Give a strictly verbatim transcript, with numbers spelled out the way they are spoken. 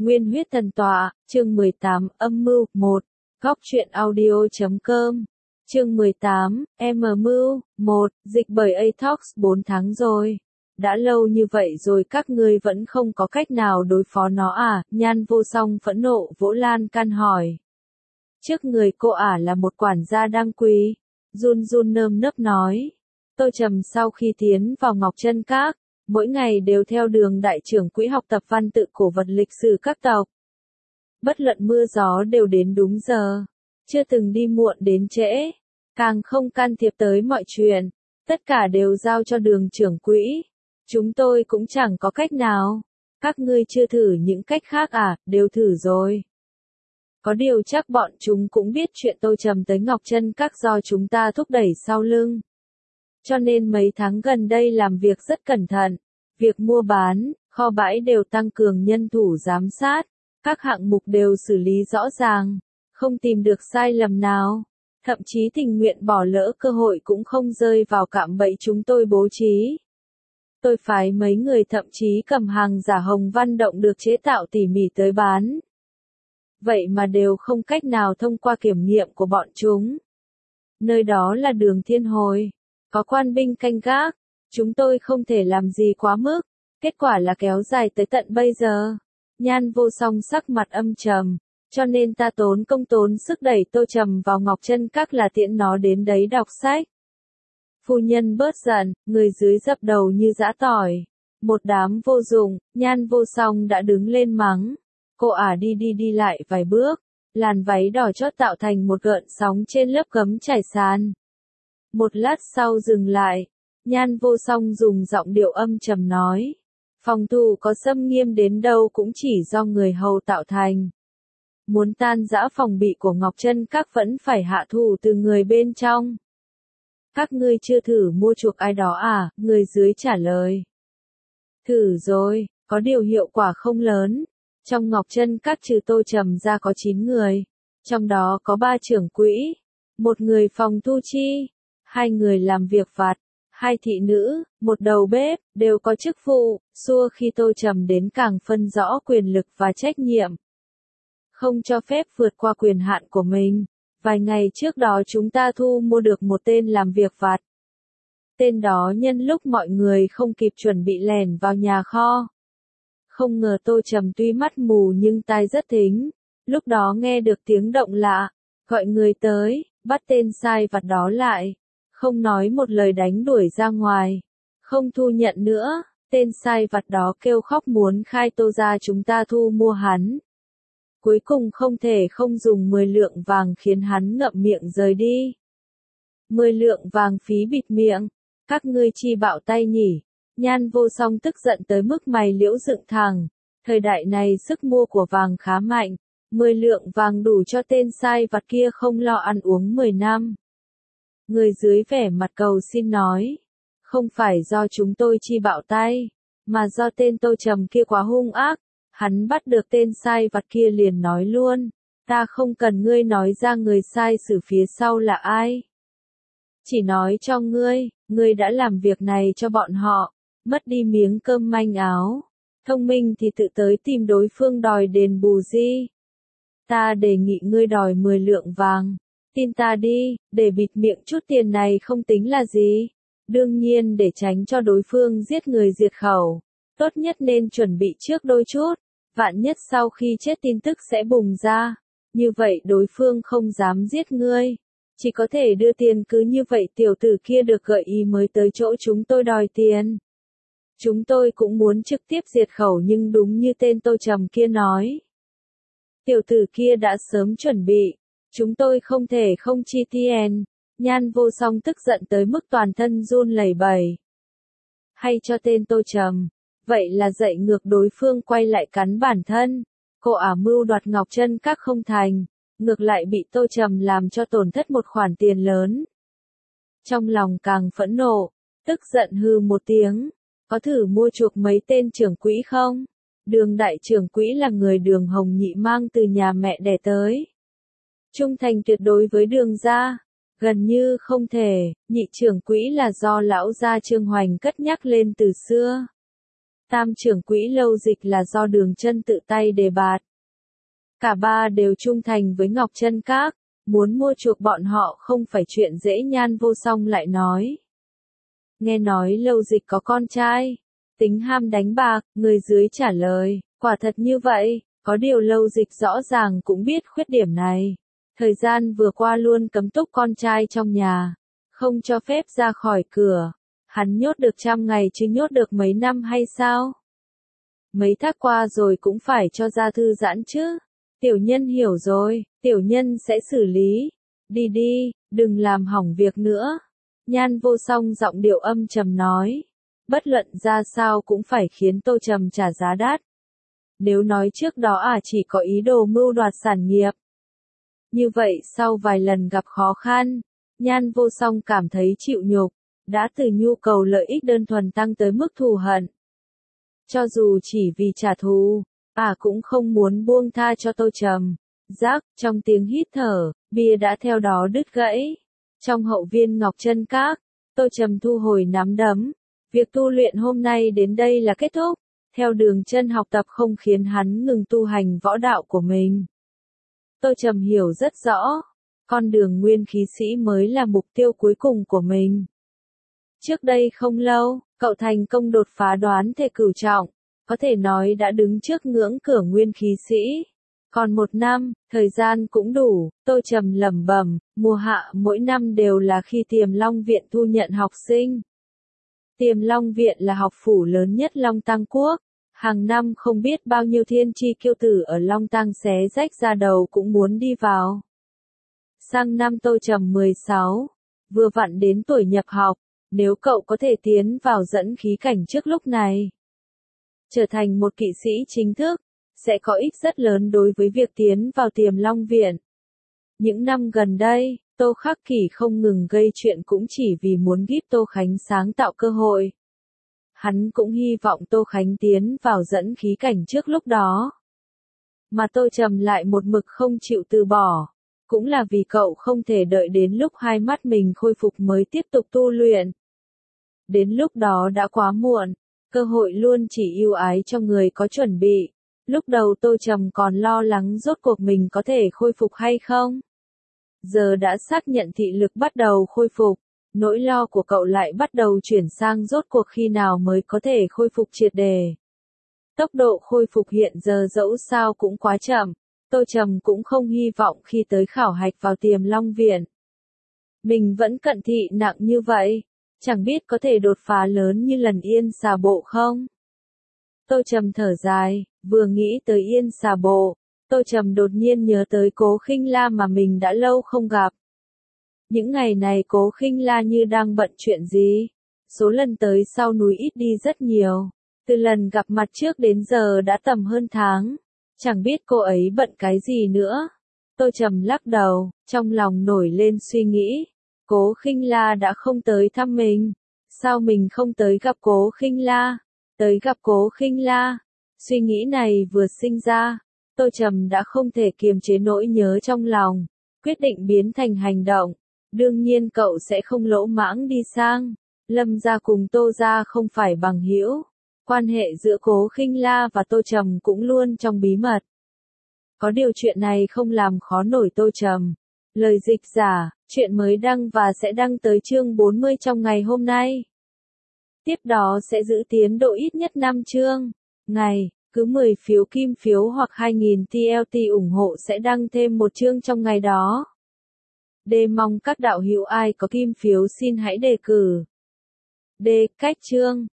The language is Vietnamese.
Nguyên huyết thần tọa, chương mười tám, âm mưu, một. Góc truyện audio chấm com. Chương mười tám, M mưu, một, dịch bởi Atox bốn tháng rồi. Đã lâu như vậy rồi các ngươi vẫn không có cách nào đối phó nó à? Nhan Vô Song phẫn nộ vỗ lan can hỏi. Trước người cô ả là một quản gia đang quỳ, run run nơm nớp nói. Tô Trầm sau khi tiến vào Ngọc Chân Các, mỗi ngày đều theo đường đại trưởng quỹ học tập văn tự cổ vật lịch sử các tộc. Bất luận mưa gió đều đến đúng giờ, chưa từng đi muộn đến trễ, càng không can thiệp tới mọi chuyện, tất cả đều giao cho đường trưởng quỹ. Chúng tôi cũng chẳng có cách nào. Các ngươi chưa thử những cách khác à? Đều thử rồi. Có điều chắc bọn chúng cũng biết chuyện Tô Trầm tới Ngọc Chân Các do chúng ta thúc đẩy sau lưng. Cho nên mấy tháng gần đây làm việc rất cẩn thận. Việc mua bán, kho bãi đều tăng cường nhân thủ giám sát. Các hạng mục đều xử lý rõ ràng, không tìm được sai lầm nào. Thậm chí tình nguyện bỏ lỡ cơ hội cũng không rơi vào cạm bẫy chúng tôi bố trí. Tôi phái mấy người thậm chí cầm hàng giả hồng văn động được chế tạo tỉ mỉ tới bán. Vậy mà đều không cách nào thông qua kiểm nghiệm của bọn chúng. Nơi đó là đường Thiên Hồi, có quan binh canh gác, chúng tôi không thể làm gì quá mức, kết quả là kéo dài tới tận bây giờ. Nhan Vô Song sắc mặt âm trầm, cho nên ta tốn công tốn sức đẩy Tô Trầm vào Ngọc Chân Các là tiễn nó đến đấy đọc sách. Phu nhân bớt giận, người dưới dập đầu như giã tỏi. Một đám vô dụng, Nhan Vô Song đã đứng lên mắng. Cô ả đi đi đi lại vài bước, làn váy đỏ chót tạo thành một gợn sóng trên lớp gấm trải sàn. Một lát sau dừng lại, Nhan Vô Song dùng giọng điệu âm trầm nói. Phòng thủ có xâm nghiêm đến đâu cũng chỉ do người hầu tạo thành. Muốn tan rã phòng bị của Ngọc Chân Các vẫn phải hạ thủ từ người bên trong. Các ngươi chưa thử mua chuộc ai đó à? Người dưới trả lời. Thử rồi, có điều hiệu quả không lớn. Trong Ngọc Chân Các trừ Tô Trầm ra có chín người. Trong đó có ba trưởng quỹ, một người phòng thu chi, hai người làm việc vặt, hai thị nữ, một đầu bếp, đều có chức vụ, xua khi Tô Trầm đến càng phân rõ quyền lực và trách nhiệm. Không cho phép vượt qua quyền hạn của mình. Vài ngày trước đó chúng ta thu mua được một tên làm việc vặt. Tên đó nhân lúc mọi người không kịp chuẩn bị lẻn vào nhà kho. Không ngờ Tô Trầm tuy mắt mù nhưng tai rất thính. Lúc đó nghe được tiếng động lạ, gọi người tới, bắt tên sai vặt đó lại. Không nói một lời đánh đuổi ra ngoài. Không thu nhận nữa, tên sai vặt đó kêu khóc muốn khai Tô ra chúng ta thu mua hắn. Cuối cùng không thể không dùng mười lượng vàng khiến hắn ngậm miệng rời đi. mười lượng vàng phí bịt miệng, các ngươi chi bạo tay nhỉ? Nhan Vô Song tức giận tới mức mày liễu dựng thẳng. Thời đại này sức mua của vàng khá mạnh, mười lượng vàng đủ cho tên sai vặt kia không lo ăn uống mười năm. Người dưới vẻ mặt cầu xin nói, không phải do chúng tôi chi bạo tay, mà do tên Tô Trầm kia quá hung ác. Hắn bắt được tên sai vặt kia liền nói luôn, ta không cần ngươi nói ra người sai xử phía sau là ai. Chỉ nói cho ngươi, ngươi đã làm việc này cho bọn họ, mất đi miếng cơm manh áo. Thông minh thì tự tới tìm đối phương đòi đền bù gì. Ta đề nghị ngươi đòi mười lượng vàng. Tin ta đi, để bịt miệng chút tiền này không tính là gì. Đương nhiên để tránh cho đối phương giết người diệt khẩu. Tốt nhất nên chuẩn bị trước đôi chút, vạn nhất sau khi chết tin tức sẽ bùng ra, như vậy đối phương không dám giết ngươi, chỉ có thể đưa tiền cứ như vậy tiểu tử kia được gợi ý mới tới chỗ chúng tôi đòi tiền. Chúng tôi cũng muốn trực tiếp diệt khẩu nhưng đúng như tên Tô Trầm kia nói. Tiểu tử kia đã sớm chuẩn bị, chúng tôi không thể không chi tiền. Nhan Vô Song tức giận tới mức toàn thân run lẩy bẩy. Hay cho tên Tô Trầm. Vậy là dạy ngược đối phương quay lại cắn bản thân. Cô ả mưu đoạt Ngọc Chân Các không thành, ngược lại bị Tô Trầm làm cho tổn thất một khoản tiền lớn. Trong lòng càng phẫn nộ, tức giận hư một tiếng. Có thử mua chuộc mấy tên trưởng quỹ không? Đường đại trưởng quỹ là người Đường Hồng Nhị mang từ nhà mẹ đẻ tới. Trung thành tuyệt đối với Đường gia, gần như không thể. Nhị trưởng quỹ là do lão gia Trương Hoành cất nhắc lên từ xưa. Tam trưởng quỹ Lâu Dịch là do Đường Chân tự tay đề bạt. Cả ba đều trung thành với Ngọc Chân Các, muốn mua chuộc bọn họ không phải chuyện dễ. Nhan Vô Song lại nói. Nghe nói Lâu Dịch có con trai, tính ham đánh bạc, người dưới trả lời, quả thật như vậy, có điều Lâu Dịch rõ ràng cũng biết khuyết điểm này. Thời gian vừa qua luôn cấm túc con trai trong nhà, không cho phép ra khỏi cửa. Hắn nhốt được trăm ngày chứ nhốt được mấy năm hay sao? Mấy tháng qua rồi cũng phải cho ra thư giãn chứ. Tiểu nhân hiểu rồi, tiểu nhân sẽ xử lý. Đi đi, đừng làm hỏng việc nữa. Nhan Vô Song giọng điệu âm trầm nói. Bất luận ra sao cũng phải khiến Tô Trầm trả giá đắt. Nếu nói trước đó à chỉ có ý đồ mưu đoạt sản nghiệp. Như vậy sau vài lần gặp khó khăn, Nhan Vô Song cảm thấy chịu nhục, đã từ nhu cầu lợi ích đơn thuần tăng tới mức thù hận. Cho dù chỉ vì trả thù, à cũng không muốn buông tha cho Tô Trầm. Rác, trong tiếng hít thở, bia đã theo đó đứt gãy. Trong hậu viên Ngọc Chân Các, Tô Trầm thu hồi nắm đấm. Việc tu luyện hôm nay đến đây là kết thúc. Theo Đường Chân học tập không khiến hắn ngừng tu hành võ đạo của mình. Tô Trầm hiểu rất rõ, con đường nguyên khí sĩ mới là mục tiêu cuối cùng của mình. Trước đây không lâu, cậu thành công đột phá đoán thể cửu trọng, có thể nói đã đứng trước ngưỡng cửa nguyên khí sĩ. Còn một năm, thời gian cũng đủ. Tô Trầm lẩm bẩm, mùa hạ mỗi năm đều là khi Tiềm Long Viện thu nhận học sinh. Tiềm Long Viện là học phủ lớn nhất Long Tang Quốc. Hàng năm không biết bao nhiêu thiên chi kiêu tử ở Long Tang xé rách ra đầu cũng muốn đi vào. Sang năm Tô Trầm mười sáu, vừa vặn đến tuổi nhập học, nếu cậu có thể tiến vào dẫn khí cảnh trước lúc này, trở thành một kỵ sĩ chính thức, sẽ có ích rất lớn đối với việc tiến vào Tiềm Long Viện. Những năm gần đây, Tô Khắc Kỷ không ngừng gây chuyện cũng chỉ vì muốn giúp Tô Khánh sáng tạo cơ hội. Hắn cũng hy vọng Tô Khánh tiến vào dẫn khí cảnh trước lúc đó. Mà Tô Trầm lại một mực không chịu từ bỏ. Cũng là vì cậu không thể đợi đến lúc hai mắt mình khôi phục mới tiếp tục tu luyện. Đến lúc đó đã quá muộn. Cơ hội luôn chỉ ưu ái cho người có chuẩn bị. Lúc đầu Tô Trầm còn lo lắng rốt cuộc mình có thể khôi phục hay không. Giờ đã xác nhận thị lực bắt đầu khôi phục. Nỗi lo của cậu lại bắt đầu chuyển sang rốt cuộc khi nào mới có thể khôi phục triệt đề. Tốc độ khôi phục hiện giờ dẫu sao cũng quá chậm, Tô Trầm cũng không hy vọng khi tới khảo hạch vào Tiềm Long Viện. Mình vẫn cận thị nặng như vậy, chẳng biết có thể đột phá lớn như lần Yên Xà Bộ không? Tô Trầm thở dài, vừa nghĩ tới Yên Xà Bộ, Tô Trầm đột nhiên nhớ tới Cố Khinh La mà mình đã lâu không gặp. Những ngày này Cố Khinh La như đang bận chuyện gì? Số lần tới sau núi ít đi rất nhiều. Từ lần gặp mặt trước đến giờ đã tầm hơn tháng. Chẳng biết cô ấy bận cái gì nữa. Tô Trầm lắc đầu, trong lòng nổi lên suy nghĩ. Cố Khinh La đã không tới thăm mình. Sao mình không tới gặp Cố Khinh La? Tới gặp Cố Khinh La. Suy nghĩ này vừa sinh ra, Tô Trầm đã không thể kiềm chế nỗi nhớ trong lòng. Quyết định biến thành hành động. Đương nhiên cậu sẽ không lỗ mãng đi sang. Lâm gia cùng Tô gia không phải bằng hữu. Quan hệ giữa Cố Khinh La và Tô Trầm cũng luôn trong bí mật. Có điều chuyện này không làm khó nổi Tô Trầm. Lời dịch giả, chuyện mới đăng và sẽ đăng tới chương bốn mươi trong ngày hôm nay. Tiếp đó sẽ giữ tiến độ ít nhất năm chương. Ngày, cứ mười phiếu kim phiếu hoặc hai nghìn T L T ủng hộ sẽ đăng thêm một chương trong ngày đó. D. Mong các đạo hữu ai có kim phiếu xin hãy đề cử. D. Cách chương